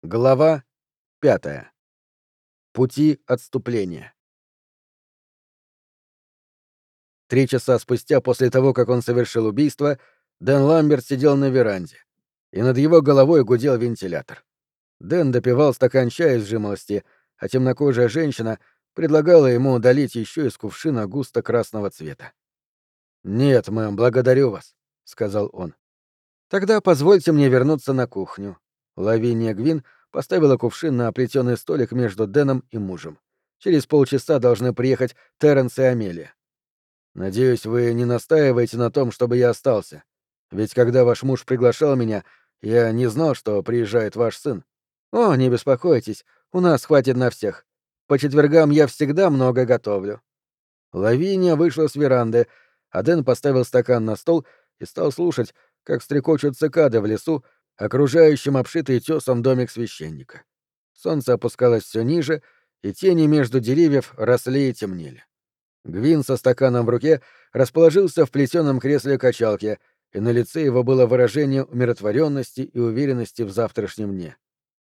Глава 5. Пути отступления. 3 часа спустя после того, как он совершил убийство, Дэн Ламберт сидел на веранде, и над его головой гудел вентилятор. Дэн допивал стакан чая из жимолости, а темнокожая женщина предлагала ему долить еще из кувшина густо-красного цвета. «Нет, мэм, благодарю вас», — сказал он. «Тогда позвольте мне вернуться на кухню». Лавиния Гвин поставила кувшин на плетеный столик между Дэном и мужем. Через полчаса должны приехать Терренс и Амелия. «Надеюсь, вы не настаиваете на том, чтобы я остался. Ведь когда ваш муж приглашал меня, я не знал, что приезжает ваш сын». «О, не беспокойтесь, у нас хватит на всех. По четвергам я всегда много готовлю». Лавиния вышла с веранды, а Дэн поставил стакан на стол и стал слушать, как стрекочут цикады в лесу, окружающем обшитый тесом домик священника. Солнце опускалось все ниже, и тени между деревьев росли и темнели. Гвин со стаканом в руке расположился в плетеном кресле качалки, и на лице его было выражение умиротворенности и уверенности в завтрашнем дне.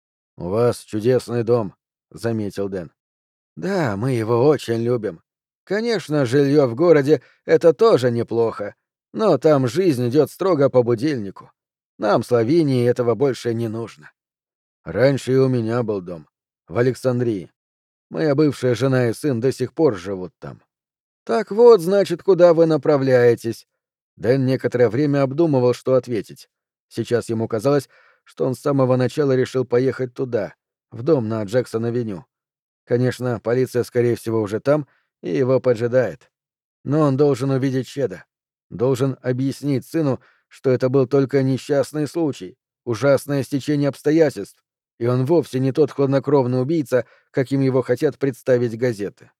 «У вас чудесный дом», — заметил Дэн. «Да, мы его очень любим. Конечно, жилье в городе — это тоже неплохо, но там жизнь идет строго по будильнику. Нам, Словении, этого больше не нужно. Раньше и у меня был дом. В Александрии. Моя бывшая жена и сын до сих пор живут там. Так вот, значит, куда вы направляетесь?» Дэн некоторое время обдумывал, что ответить. Сейчас ему казалось, что он с самого начала решил поехать туда, в дом на Джексон-авеню. Конечно, полиция, скорее всего, уже там и его поджидает. Но он должен увидеть Чеда. Должен объяснить сыну, что это был только несчастный случай, ужасное стечение обстоятельств, и он вовсе не тот хладнокровный убийца, каким его хотят представить газеты.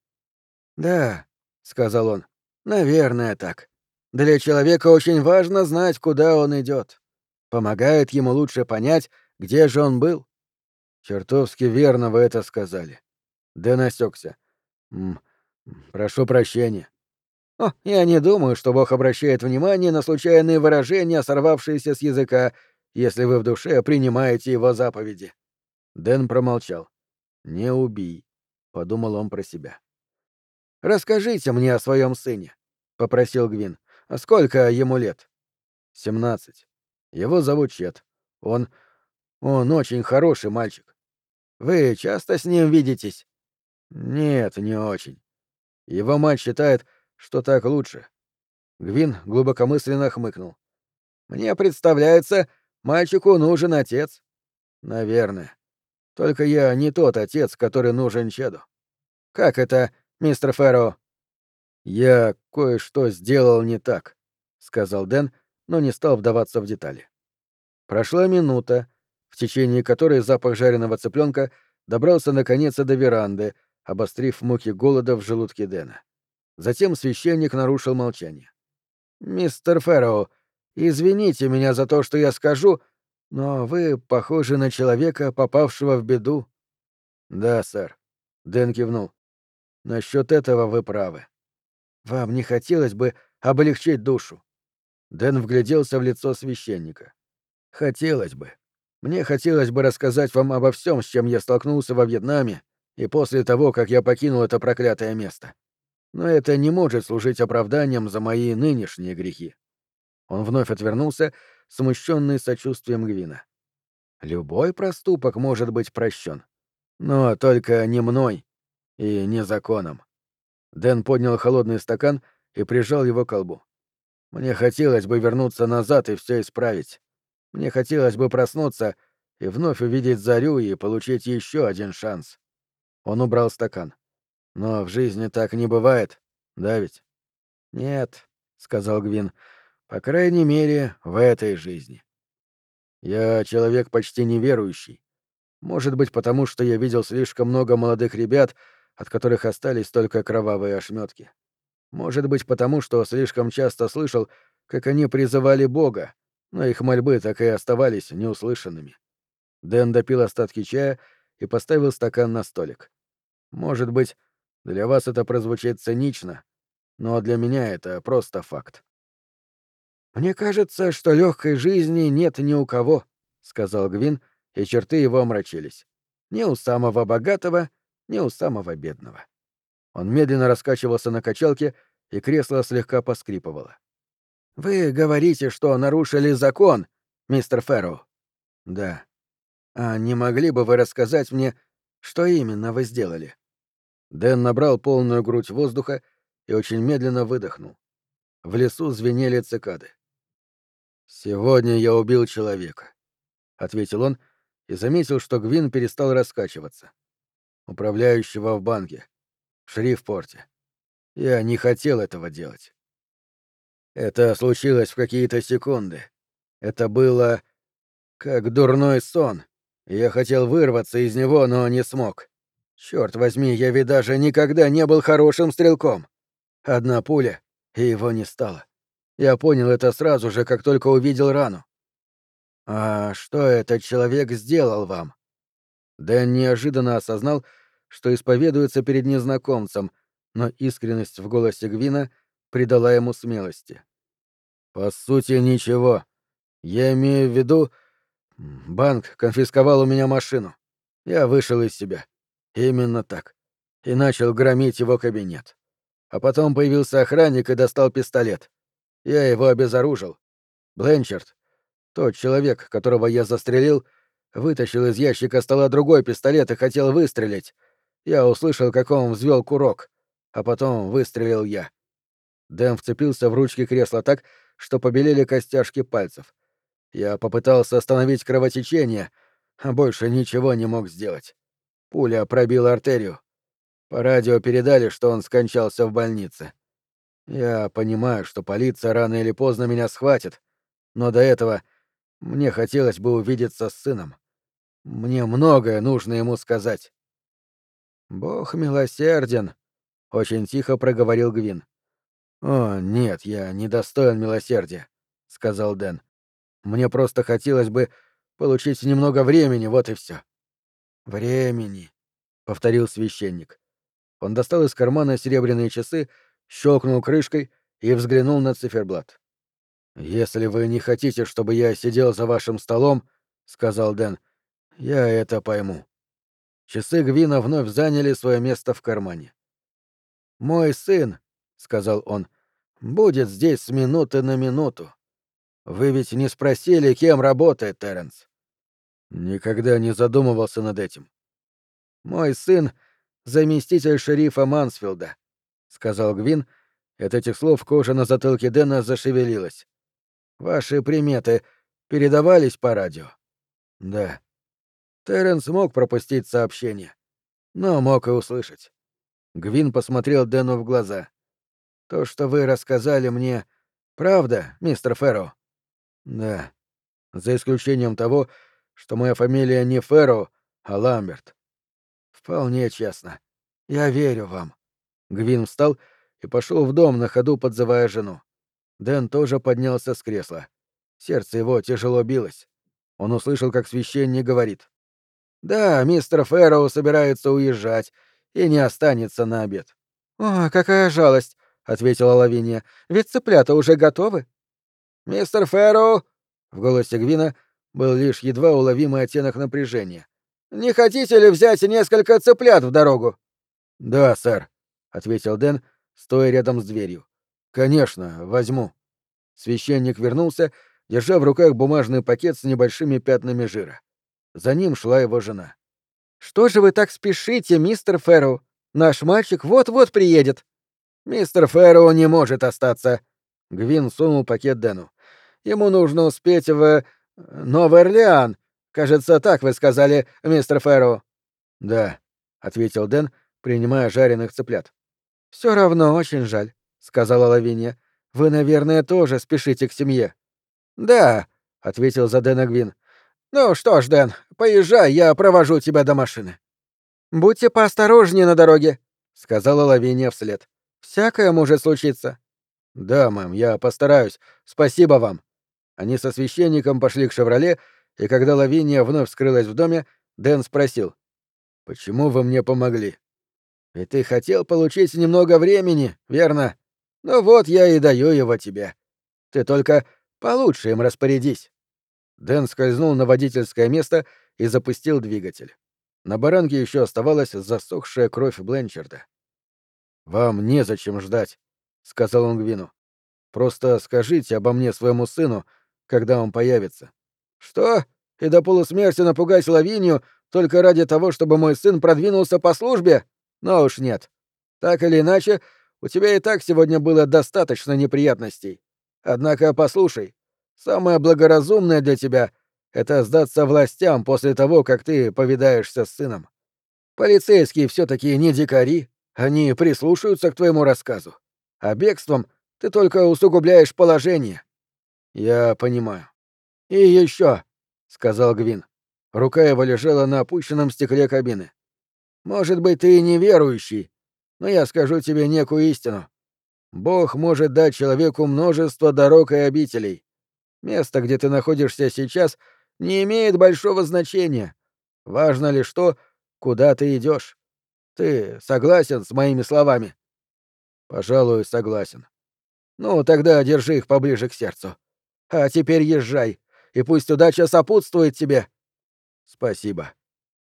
«Да», — сказал он, — «наверное, так. Для человека очень важно знать, куда он идет. Помогает ему лучше понять, где же он был». «Чертовски верно вы это сказали». Дэн осекся. «М, прошу прощения». «О, я не думаю, что Бог обращает внимание на случайные выражения, сорвавшиеся с языка, если вы в душе принимаете его заповеди». Дэн промолчал. «Не убий», — подумал он про себя. «Расскажите мне о своем сыне», — попросил Гвин. «А сколько ему лет?» 17. Его зовут Чет. Он... он очень хороший мальчик. Вы часто с ним видитесь?» «Нет, не очень. Его мать считает, что так лучше». Гвин глубокомысленно хмыкнул. «Мне представляется, мальчику нужен отец». «Наверное. Только я не тот отец, который нужен Чеду». «Как это, мистер Фэрроу?» «Я кое-что сделал не так», — сказал Дэн, но не стал вдаваться в детали. Прошла минута, в течение которой запах жареного цыпленка добрался наконец и до веранды, обострив муки голода в желудке Дэна. Затем священник нарушил молчание. «Мистер Фэрроу, извините меня за то, что я скажу, но вы похожи на человека, попавшего в беду». «Да, сэр», — Дэн кивнул. «Насчет этого вы правы. Вам не хотелось бы облегчить душу?» Дэн вгляделся в лицо священника. «Хотелось бы. Мне хотелось бы рассказать вам обо всем, с чем я столкнулся во Вьетнаме и после того, как я покинул это проклятое место. Но это не может служить оправданием за мои нынешние грехи». Он вновь отвернулся, смущенный сочувствием Гвина. «Любой проступок может быть прощен. Но только не мной и не законом». Дэн поднял холодный стакан и прижал его к колбу. «Мне хотелось бы вернуться назад и все исправить. Мне хотелось бы проснуться и вновь увидеть зарю и получить еще один шанс». Он убрал стакан. «Но в жизни так не бывает, да ведь?» «Нет», — сказал Гвин, — «по крайней мере, в этой жизни». «Я человек почти неверующий. Может быть, потому что я видел слишком много молодых ребят, от которых остались только кровавые ошметки. Может быть, потому что слишком часто слышал, как они призывали Бога, но их мольбы так и оставались неуслышанными». Дэн допил остатки чая и поставил стакан на столик. «Может быть, для вас это прозвучит цинично, но для меня это просто факт». «Мне кажется, что легкой жизни нет ни у кого», — сказал Гвин и черты его омрачились. Ни у самого богатого, ни у самого бедного. Он медленно раскачивался на качалке, и кресло слегка поскрипывало. «Вы говорите, что нарушили закон, мистер Фэрроу?» «Да. А не могли бы вы рассказать мне, что именно вы сделали?» Дэн набрал полную грудь воздуха и очень медленно выдохнул. В лесу звенели цикады. «Сегодня я убил человека», — ответил он и заметил, что Гвин перестал раскачиваться. «Управляющего в банке, в Шрифпорте. Я не хотел этого делать. Это случилось в какие-то секунды. Это было как дурной сон. Я хотел вырваться из него, но не смог. Черт возьми, я ведь даже никогда не был хорошим стрелком. Одна пуля, и его не стало. Я понял это сразу же, как только увидел рану. А что этот человек сделал вам? Дэн неожиданно осознал, что исповедуется перед незнакомцем, но искренность в голосе Гвина придала ему смелости. По сути, ничего. Я имею в виду, банк конфисковал у меня машину. Я вышел из себя. Именно так. И начал громить его кабинет. А потом появился охранник и достал пистолет. Я его обезоружил. Бленчард, тот человек, которого я застрелил, вытащил из ящика стола другой пистолет и хотел выстрелить. Я услышал, как он взвел курок, а потом выстрелил я. Дэн вцепился в ручки кресла так, что побелели костяшки пальцев. Я попытался остановить кровотечение, а больше ничего не мог сделать. Пуля пробила артерию. По радио передали, что он скончался в больнице. Я понимаю, что полиция рано или поздно меня схватит, но до этого мне хотелось бы увидеться с сыном. Мне многое нужно ему сказать. «Бог милосерден», — очень тихо проговорил Гвин. «О, нет, я недостоин милосердия», — сказал Дэн. «Мне просто хотелось бы получить немного времени, вот и все». «Времени», — повторил священник. Он достал из кармана серебряные часы, щелкнул крышкой и взглянул на циферблат. «Если вы не хотите, чтобы я сидел за вашим столом, — сказал Дэн, — я это пойму». Часы Гвина вновь заняли свое место в кармане. «Мой сын, — сказал он, — будет здесь с минуты на минуту. Вы ведь не спросили, кем работает Терренс?» «Никогда не задумывался над этим». «Мой сын — заместитель шерифа Мансфилда», — сказал Гвин, и от этих слов кожа на затылке Дэна зашевелилась. «Ваши приметы передавались по радио?» «Да». Терренс мог пропустить сообщение, но мог и услышать. Гвин посмотрел Дэну в глаза. «То, что вы рассказали мне, правда, мистер Фэрроу?» «Да. За исключением того, что моя фамилия не Фэрроу, а Ламберт». «Вполне честно. Я верю вам». Гвин встал и пошел в дом, на ходу подзывая жену. Дэн тоже поднялся с кресла. Сердце его тяжело билось. Он услышал, как священник говорит. «Да, мистер Фэрроу собирается уезжать и не останется на обед». «О, какая жалость!» — ответила Лавиния. «Ведь цыплята уже готовы?» «Мистер Фэрроу!» — в голосе Гвина был лишь едва уловимый оттенок напряжения. «Не хотите ли взять несколько цыплят в дорогу?» «Да, сэр», — ответил Дэн, стоя рядом с дверью. «Конечно, возьму». Священник вернулся, держа в руках бумажный пакет с небольшими пятнами жира. За ним шла его жена. «Что же вы так спешите, мистер Фэрроу? Наш мальчик вот-вот приедет». «Мистер Фэрроу не может остаться». Гвин сунул пакет Дэну. «Ему нужно успеть в Новый Орлеан. Кажется, так вы сказали, мистер Фэрроу». «Да», — ответил Дэн, принимая жареных цыплят. «Все равно очень жаль», — сказала Лавиния. «Вы, наверное, тоже спешите к семье». «Да», — ответил за Дэна Гвин. «Ну что ж, Дэн, поезжай, я провожу тебя до машины». «Будьте поосторожнее на дороге», — сказала Лавиния вслед. «Всякое может случиться». «Да, мэм, я постараюсь. Спасибо вам». Они со священником пошли к «Шевроле», и когда Лавиния вновь скрылась в доме, Дэн спросил. «Почему вы мне помогли?» «Ведь ты хотел получить немного времени, верно? Ну вот я и даю его тебе. Ты только получше им распорядись». Дэн скользнул на водительское место и запустил двигатель. На баранке еще оставалась засохшая кровь Бленчарда. «Вам незачем ждать», — сказал он Гвину. «Просто скажите обо мне своему сыну, когда он появится». «Что? И до полусмерти напугать Лавинию только ради того, чтобы мой сын продвинулся по службе? Но уж нет. Так или иначе, у тебя и так сегодня было достаточно неприятностей. Однако послушай, самое благоразумное для тебя — это сдаться властям после того, как ты повидаешься с сыном. Полицейские все-таки не дикари, они прислушаются к твоему рассказу. А бегством ты только усугубляешь положение». «Я понимаю». «И еще», — сказал Гвин. Рука его лежала на опущенном стекле кабины. «Может быть, ты и неверующий, но я скажу тебе некую истину. Бог может дать человеку множество дорог и обителей. Место, где ты находишься сейчас, не имеет большого значения. Важно лишь то, куда ты идешь. Ты согласен с моими словами?» «Пожалуй, согласен». «Ну, тогда держи их поближе к сердцу. А теперь езжай, и пусть удача сопутствует тебе». «Спасибо.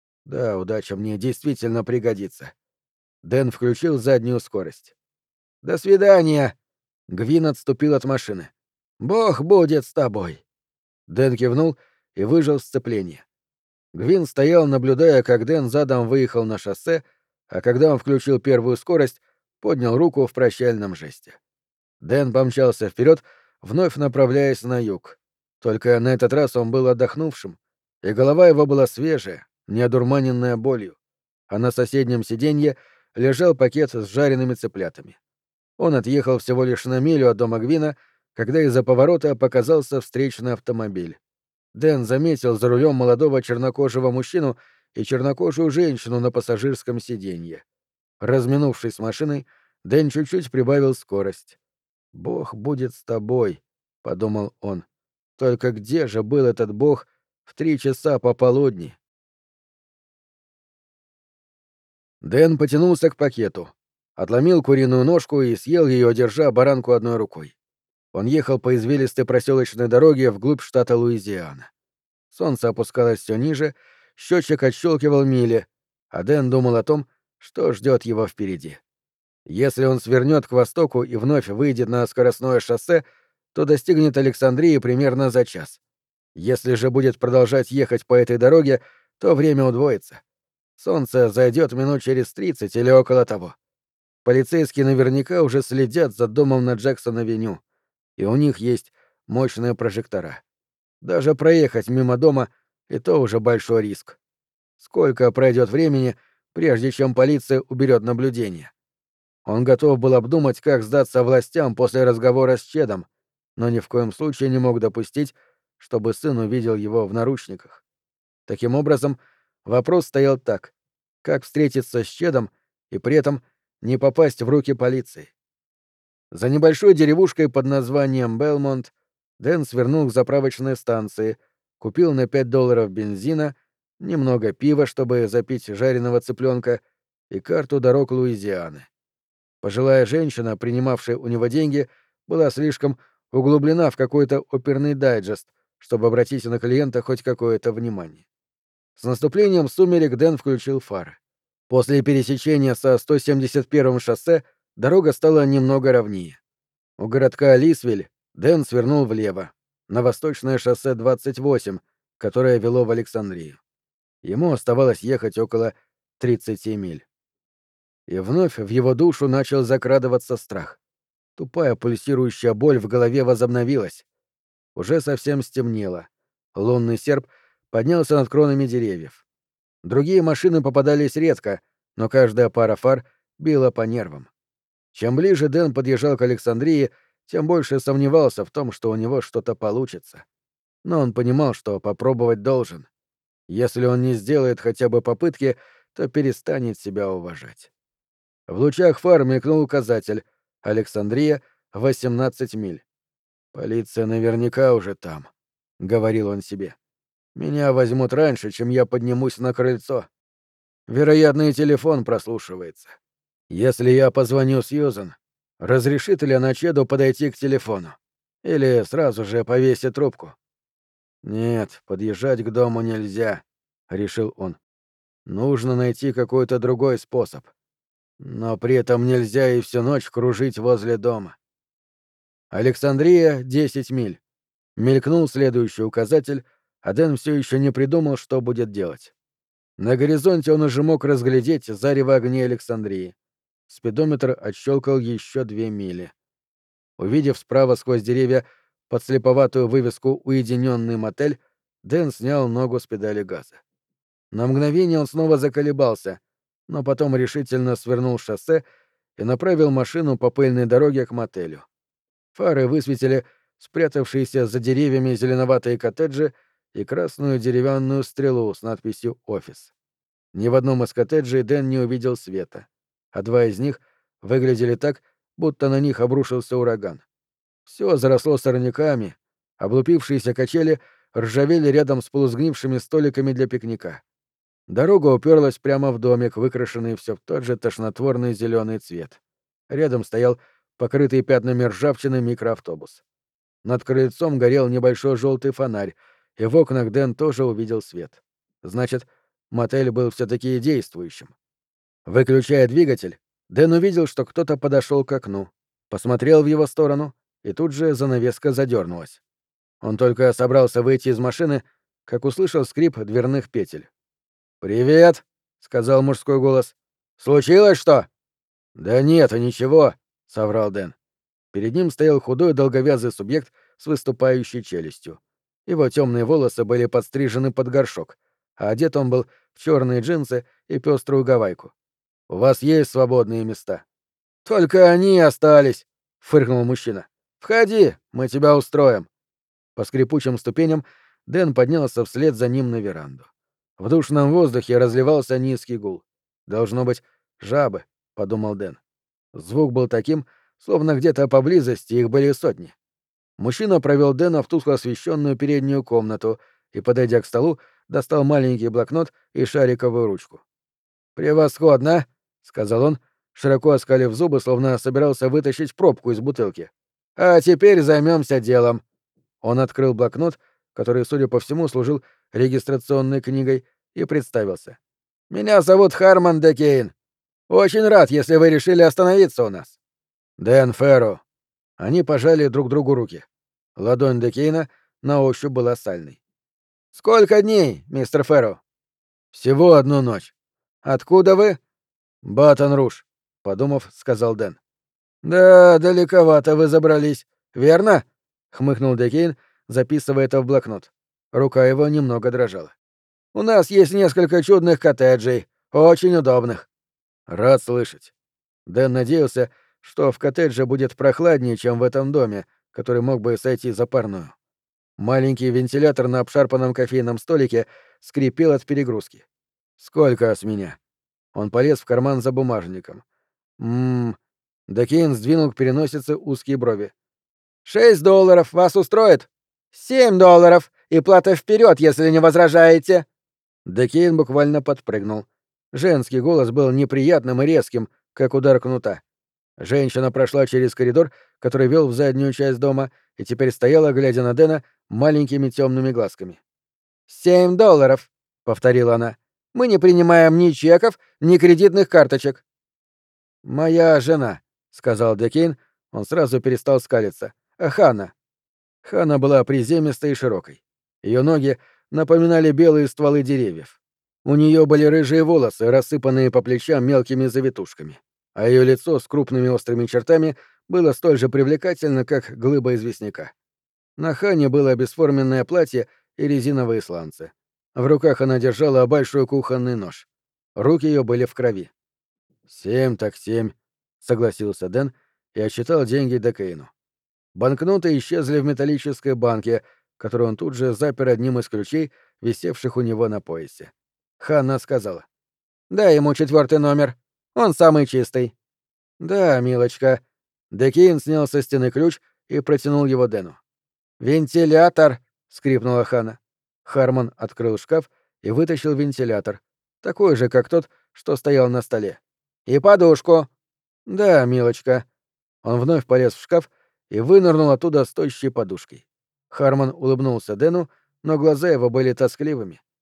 Да, удача мне действительно пригодится». Дэн включил заднюю скорость. «До свидания!» Гвин отступил от машины. «Бог будет с тобой!» Дэн кивнул и выжал сцепление. Гвин стоял, наблюдая, как Дэн задом выехал на шоссе, а когда он включил первую скорость, поднял руку в прощальном жесте. Дэн помчался вперед, вновь направляясь на юг. Только на этот раз он был отдохнувшим, и голова его была свежая, не одурманенная болью, а на соседнем сиденье лежал пакет с жареными цыплятами. Он отъехал всего лишь на милю от дома Гвина, когда из-за поворота показался встречный автомобиль. Дэн заметил за рулем молодого чернокожего мужчину и чернокожую женщину на пассажирском сиденье. Разминувшись с машиной, Дэн чуть-чуть прибавил скорость. «Бог будет с тобой», — подумал он. «Только где же был этот Бог в 3 часа пополудни?» Дэн потянулся к пакету, отломил куриную ножку и съел ее, держа баранку одной рукой. Он ехал по извилистой проселочной дороге вглубь штата Луизиана. Солнце опускалось все ниже, счетчик отщелкивал мили, а Дэн думал о том, что ждет его впереди. Если он свернет к востоку и вновь выйдет на скоростное шоссе, то достигнет Александрии примерно за час. Если же будет продолжать ехать по этой дороге, то время удвоится. Солнце зайдет минут через 30 или около того. Полицейские наверняка уже следят за домом на Джексон-авеню, и у них есть мощные прожектора. Даже проехать мимо дома — и то уже большой риск. Сколько пройдет времени, прежде чем полиция уберет наблюдение? Он готов был обдумать, как сдаться властям после разговора с Чедом, но ни в коем случае не мог допустить, чтобы сын увидел его в наручниках. Таким образом, вопрос стоял так: как встретиться с Чедом и при этом не попасть в руки полиции? За небольшой деревушкой под названием Белмонт Дэн свернул к заправочной станции, купил на $5 бензина, немного пива, чтобы запить жареного цыпленка, и карту дорог Луизианы. Пожилая женщина, принимавшая у него деньги, была слишком углублена в какой-то оперный дайджест, чтобы обратить на клиента хоть какое-то внимание. С наступлением сумерек Дэн включил фары. После пересечения со 171-м шоссе дорога стала немного ровнее. У городка Лисвиль Дэн свернул влево, на восточное шоссе 28, которое вело в Александрию. Ему оставалось ехать около 30 миль. И вновь в его душу начал закрадываться страх. Тупая пульсирующая боль в голове возобновилась. Уже совсем стемнело. Лунный серп поднялся над кронами деревьев. Другие машины попадались редко, но каждая пара фар била по нервам. Чем ближе Дэн подъезжал к Александрии, тем больше сомневался в том, что у него что-то получится. Но он понимал, что попробовать должен. Если он не сделает хотя бы попытки, то перестанет себя уважать. В лучах фар мелькнул указатель: Александрия, 18 миль. «Полиция наверняка уже там», — говорил он себе. «Меня возьмут раньше, чем я поднимусь на крыльцо. Вероятно, и телефон прослушивается. Если я позвоню Сьюзен, разрешит ли она Чеду подойти к телефону? Или сразу же повесит трубку? Нет, подъезжать к дому нельзя. — решил он. «Нужно найти какой-то другой способ. Но при этом нельзя и всю ночь кружить возле дома». Александрия — 10 миль. Мелькнул следующий указатель, а Дэн все еще не придумал, что будет делать. На горизонте он уже мог разглядеть зарево огней Александрии. Спидометр отщелкал еще 2 мили. Увидев справа сквозь деревья подслеповатую вывеску «Уединенный мотель», Дэн снял ногу с педали газа. На мгновение он снова заколебался, но потом решительно свернул с шоссе и направил машину по пыльной дороге к мотелю. Фары высветили спрятавшиеся за деревьями зеленоватые коттеджи и красную деревянную стрелу с надписью «Офис». Ни в одном из коттеджей Дэн не увидел света, а 2 из них выглядели так, будто на них обрушился ураган. Все заросло сорняками, облупившиеся качели ржавели рядом с полусгнившими столиками для пикника. Дорога уперлась прямо в домик, выкрашенный все в тот же тошнотворный зеленый цвет. Рядом стоял покрытый пятнами ржавчины микроавтобус. Над крыльцом горел небольшой желтый фонарь, и в окнах Дэн тоже увидел свет. Значит, мотель был все-таки действующим. Выключая двигатель, Дэн увидел, что кто-то подошел к окну, посмотрел в его сторону, и тут же занавеска задернулась. Он только собрался выйти из машины, как услышал скрип дверных петель. «Привет», — сказал мужской голос. «Случилось что?» «Да нет, ничего», — соврал Дэн. Перед ним стоял худой долговязый субъект с выступающей челюстью. Его темные волосы были подстрижены под горшок, а одет он был в черные джинсы и пеструю гавайку. «У вас есть свободные места?» «Только они остались», — фыркнул мужчина. «Входи, мы тебя устроим». По скрипучим ступеням Дэн поднялся вслед за ним на веранду. В душном воздухе разливался низкий гул. «Должно быть, жабы», — подумал Дэн. Звук был таким, словно где-то поблизости их были сотни. Мужчина провел Дэна в тускло освещенную переднюю комнату и, подойдя к столу, достал маленький блокнот и шариковую ручку. «Превосходно!» — сказал он, широко оскалив зубы, словно собирался вытащить пробку из бутылки. «А теперь займемся делом». Он открыл блокнот, который, судя по всему, служил регистрационной книгой, и представился. «Меня зовут Харман Декейн. Очень рад, если вы решили остановиться у нас». «Дэн Ферро». Они пожали друг другу руки. Ладонь Декейна на ощупь была сальной. «Сколько дней, мистер Ферро?» «Всего 1 ночь». «Откуда вы?» «Батон-Руж», — подумав, сказал Дэн. «Да, далековато вы забрались, верно?» — хмыкнул Декейн, записывая это в блокнот. Рука его немного дрожала. «У нас есть несколько чудных коттеджей, очень удобных». «Рад слышать». Дэн надеялся, что в коттедже будет прохладнее, чем в этом доме, который мог бы сойти за парную. Маленький вентилятор на обшарпанном кофейном столике скрипел от перегрузки. «Сколько с меня?» Он полез в карман за бумажником. Декейн сдвинул к переносице узкие брови. $6 вас устроит? $7 и плата вперед, если не возражаете. Декейн буквально подпрыгнул. Женский голос был неприятным и резким, как удар кнута. Женщина прошла через коридор, который вел в заднюю часть дома, и теперь стояла, глядя на Дэна, маленькими темными глазками. $7, повторила она. Мы не принимаем ни чеков, ни кредитных карточек. «Моя жена», — сказал Декейн, он сразу перестал скалиться. «Ханна». Ханна была приземистой и широкой. Ее ноги напоминали белые стволы деревьев. У нее были рыжие волосы, рассыпанные по плечам мелкими завитушками, а ее лицо с крупными острыми чертами было столь же привлекательно, как глыба известняка. На Ханне было бесформенное платье и резиновые сланцы. В руках она держала большой кухонный нож. Руки ее были в крови. 7 так 7, согласился Дэн и отсчитал деньги Декейну. Банкноты исчезли в металлической банке, которую он тут же запер одним из ключей, висевших у него на поясе. Ханна сказала: «Дай ему 4-й номер. Он самый чистый». «Да, милочка». Декейн снял со стены ключ и протянул его Дэну. «Вентилятор!» — скрипнула Ханна. Харман открыл шкаф и вытащил вентилятор, такой же, как тот, что стоял на столе. «И подушку». «Да, милочка». Он вновь полез в шкаф и вынырнул оттуда с тощей подушкой. Харман улыбнулся Дэну, но глаза его были тоскливыми.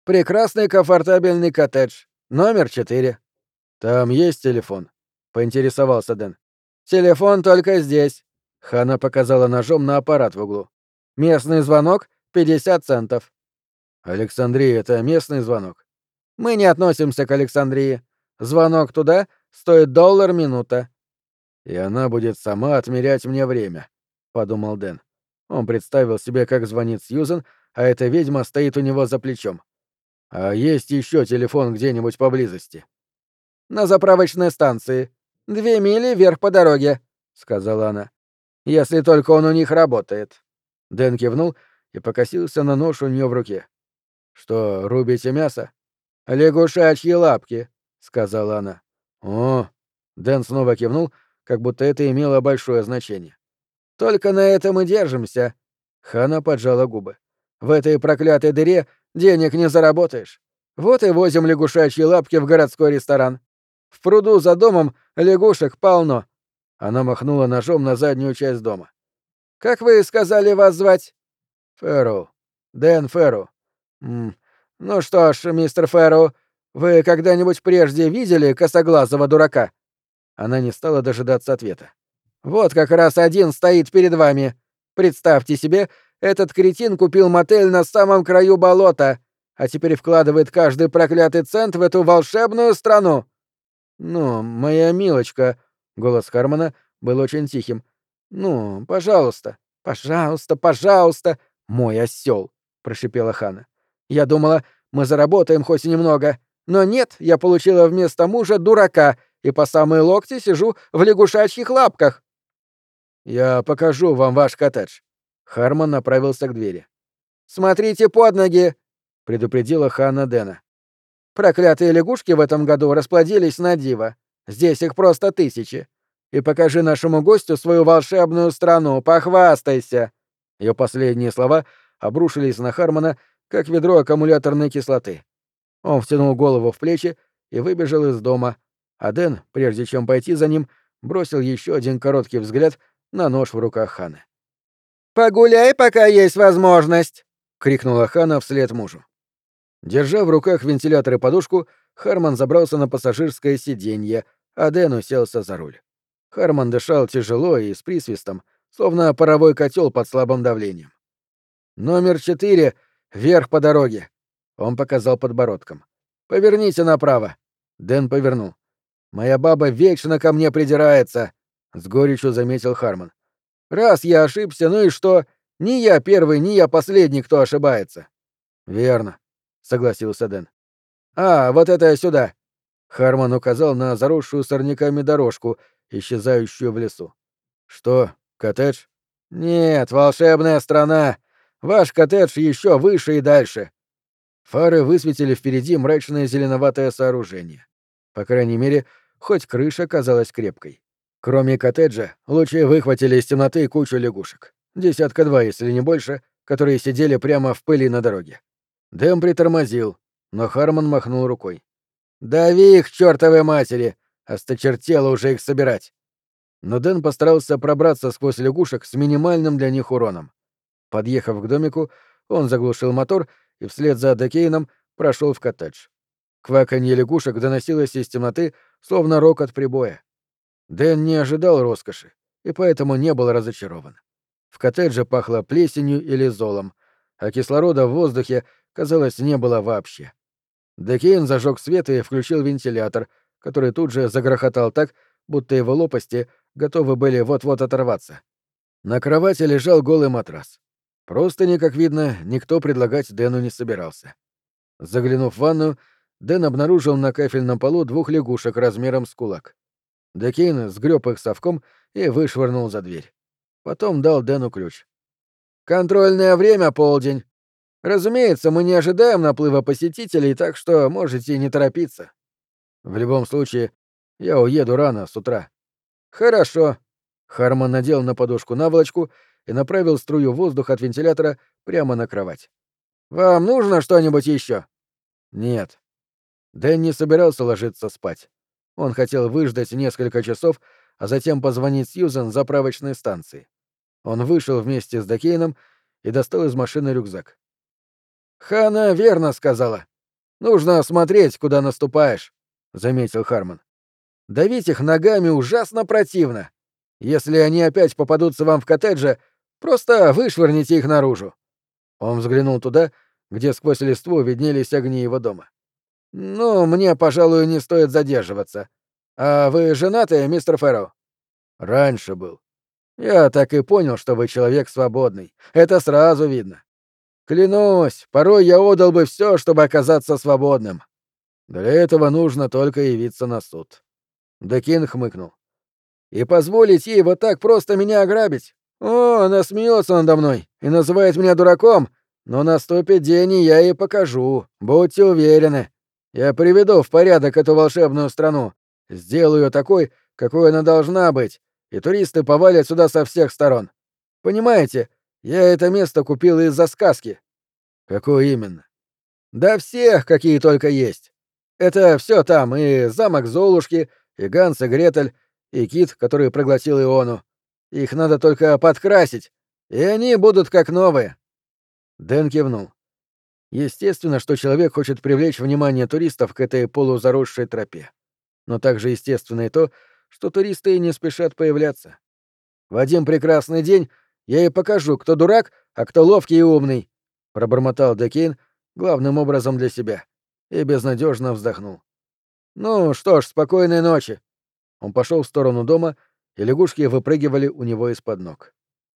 Прекрасный комфортабельный коттедж. Номер 4. Там есть телефон? Поинтересовался Дэн. Телефон только здесь. Ханна показала ножом на аппарат в углу. Местный звонок — 50 центов. Александрия — это местный звонок? Мы не относимся к Александрии. Звонок туда стоит $1 минута. И она будет сама отмерять мне время, подумал Дэн. Он представил себе, как звонит Сьюзен, а эта ведьма стоит у него за плечом. А есть еще телефон где-нибудь поблизости? На заправочной станции. 2 мили вверх по дороге, сказала она. Если только он у них работает. Дэн кивнул и покосился на нож у нее в руке. Что, рубите мясо? Лягушачьи лапки, сказала она. О, Дэн снова кивнул, как будто это имело большое значение. Только на этом и держимся. Ханна поджала губы. В этой проклятой дыре денег не заработаешь. Вот и возим лягушачьи лапки в городской ресторан. В пруду за домом лягушек полно. Она махнула ножом на заднюю часть дома. Как вы сказали вас звать? Фэрроу. Дэн Фэрроу. Ну что ж, мистер Фэрроу, вы когда-нибудь прежде видели косоглазого дурака? Она не стала дожидаться ответа. Вот как раз один стоит перед вами. Представьте себе, этот кретин купил мотель на самом краю болота, а теперь вкладывает каждый проклятый цент в эту волшебную страну. Ну, моя милочка, голос Хармона был очень тихим. Ну, пожалуйста, пожалуйста, пожалуйста, мой осёл, прошипела Ханна. Я думала, мы заработаем хоть немного, но нет, я получила вместо мужа дурака и по самые локти сижу в лягушачьих лапках. Я покажу вам ваш коттедж. Хармон направился к двери. Смотрите под ноги, предупредила Ханна Дэна. Проклятые лягушки в этом году расплодились на диво. Здесь их просто тысячи. И покажи нашему гостю свою волшебную страну, похвастайся. Ее последние слова обрушились на Хармона, как ведро аккумуляторной кислоты. Он втянул голову в плечи и выбежал из дома, а Дэн, прежде чем пойти за ним, бросил еще один короткий взгляд на нож в руках Ханны. «Погуляй, пока есть возможность!» — крикнула Ханна вслед мужу. Держа в руках вентилятор и подушку, Хармон забрался на пассажирское сиденье, а Дэн уселся за руль. Хармон дышал тяжело и с присвистом, словно паровой котел под слабым давлением. «Номер 4, вверх по дороге», — он показал подбородком. «Поверните направо». Дэн повернул. «Моя баба вечно ко мне придирается», — с горечью заметил Хармон. «Раз я ошибся, ну и что? Ни я первый, ни я последний, кто ошибается». «Верно», — согласился Дэн. «А, вот это сюда!» Хармон указал на заросшую сорняками дорожку, исчезающую в лесу. «Что, коттедж?» «Нет, волшебная страна! Ваш коттедж еще выше и дальше!» Фары высветили впереди мрачное зеленоватое сооружение. По крайней мере, хоть крыша казалась крепкой. Кроме коттеджа, лучи выхватили из темноты кучу лягушек. 2 если не больше, которые сидели прямо в пыли на дороге. Дэм притормозил, но Хармон махнул рукой. «Дави их, чёртовой матери! Осточертело уже их собирать!» Но Дэн постарался пробраться сквозь лягушек с минимальным для них уроном. Подъехав к домику, он заглушил мотор и вслед за Декейном прошел в коттедж. Кваканье лягушек доносилось из темноты, словно рокот прибоя. Дэн не ожидал роскоши и поэтому не был разочарован. В коттедже пахло плесенью или золом, а кислорода в воздухе, казалось, не было вообще. Декейн зажег свет и включил вентилятор, который тут же загрохотал так, будто его лопасти готовы были вот-вот оторваться. На кровати лежал голый матрас. Простыни, как видно, никто предлагать Дэну не собирался. Заглянув в ванную, Дэн обнаружил на кафельном полу 2 лягушек размером с кулак. Декейн сгреб их совком и вышвырнул за дверь. Потом дал Дэну ключ. «Контрольное время — полдень. Разумеется, мы не ожидаем наплыва посетителей, так что можете не торопиться. В любом случае, я уеду рано, с утра». «Хорошо». Хармон надел на подушку наволочку и направил струю воздуха от вентилятора прямо на кровать. «Вам нужно что-нибудь еще?» «Нет». Дэн не собирался ложиться спать. Он хотел выждать несколько часов, а затем позвонить Сьюзен с заправочной станции. Он вышел вместе с Декейном и достал из машины рюкзак. «Ханна верно сказала. Нужно смотреть, куда наступаешь», — заметил Хармон. «Давить их ногами ужасно противно. Если они опять попадутся вам в коттедже, просто вышвырните их наружу». Он взглянул туда, где сквозь листву виднелись огни его дома. «Ну, мне, пожалуй, не стоит задерживаться. А вы женаты, мистер Фэрроу?» «Раньше был. Я так и понял, что вы человек свободный. Это сразу видно. Клянусь, порой я отдал бы все, чтобы оказаться свободным. Для этого нужно только явиться на суд». Декин хмыкнул. «И позволить ей вот так просто меня ограбить? О, она смеется надо мной и называет меня дураком, но наступит день, и я ей покажу, будьте уверены. Я приведу в порядок эту волшебную страну, сделаю ее такой, какой она должна быть, и туристы повалят сюда со всех сторон. Понимаете, я это место купил из-за сказки». «Какой именно?» «Да всех, какие только есть. Это все там, и замок Золушки, и Ганс и Гретель, и кит, который проглотил Иону. Их надо только подкрасить, и они будут как новые». Дэн кивнул. Естественно, что человек хочет привлечь внимание туристов к этой полузаросшей тропе. Но также естественно и то, что туристы не спешат появляться. «В один прекрасный день я и покажу, кто дурак, а кто ловкий и умный», — пробормотал Декин, главным образом для себя, и безнадежно вздохнул. «Ну что ж, спокойной ночи». Он пошел в сторону дома, и лягушки выпрыгивали у него из-под ног.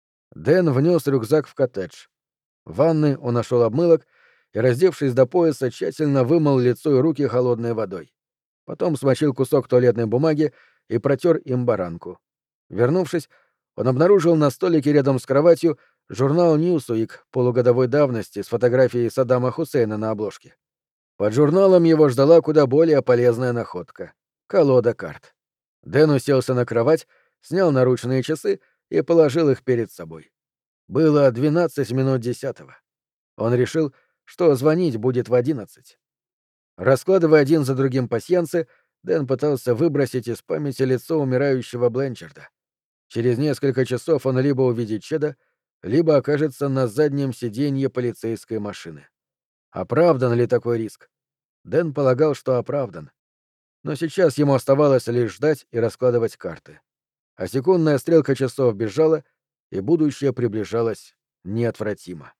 Дэн внес рюкзак в коттедж. В ванной он нашел обмылок и, раздевшись до пояса, тщательно вымыл лицо и руки холодной водой. Потом смочил кусок туалетной бумаги и протер им баранку. Вернувшись, он обнаружил на столике рядом с кроватью журнал «Ньюсуик» полугодовой давности с фотографией Саддама Хусейна на обложке. Под журналом его ждала куда более полезная находка — колода карт. Дэн уселся на кровать, снял наручные часы и положил их перед собой. Было 12 минут 10. Он решил, что звонить будет в 11. Раскладывая один за другим пасьянсы, Дэн пытался выбросить из памяти лицо умирающего Бленчарда. Через несколько часов он либо увидит Чеда, либо окажется на заднем сиденье полицейской машины. Оправдан ли такой риск? Дэн полагал, что оправдан. Но сейчас ему оставалось лишь ждать и раскладывать карты. А секундная стрелка часов бежала, и будущее приближалось неотвратимо.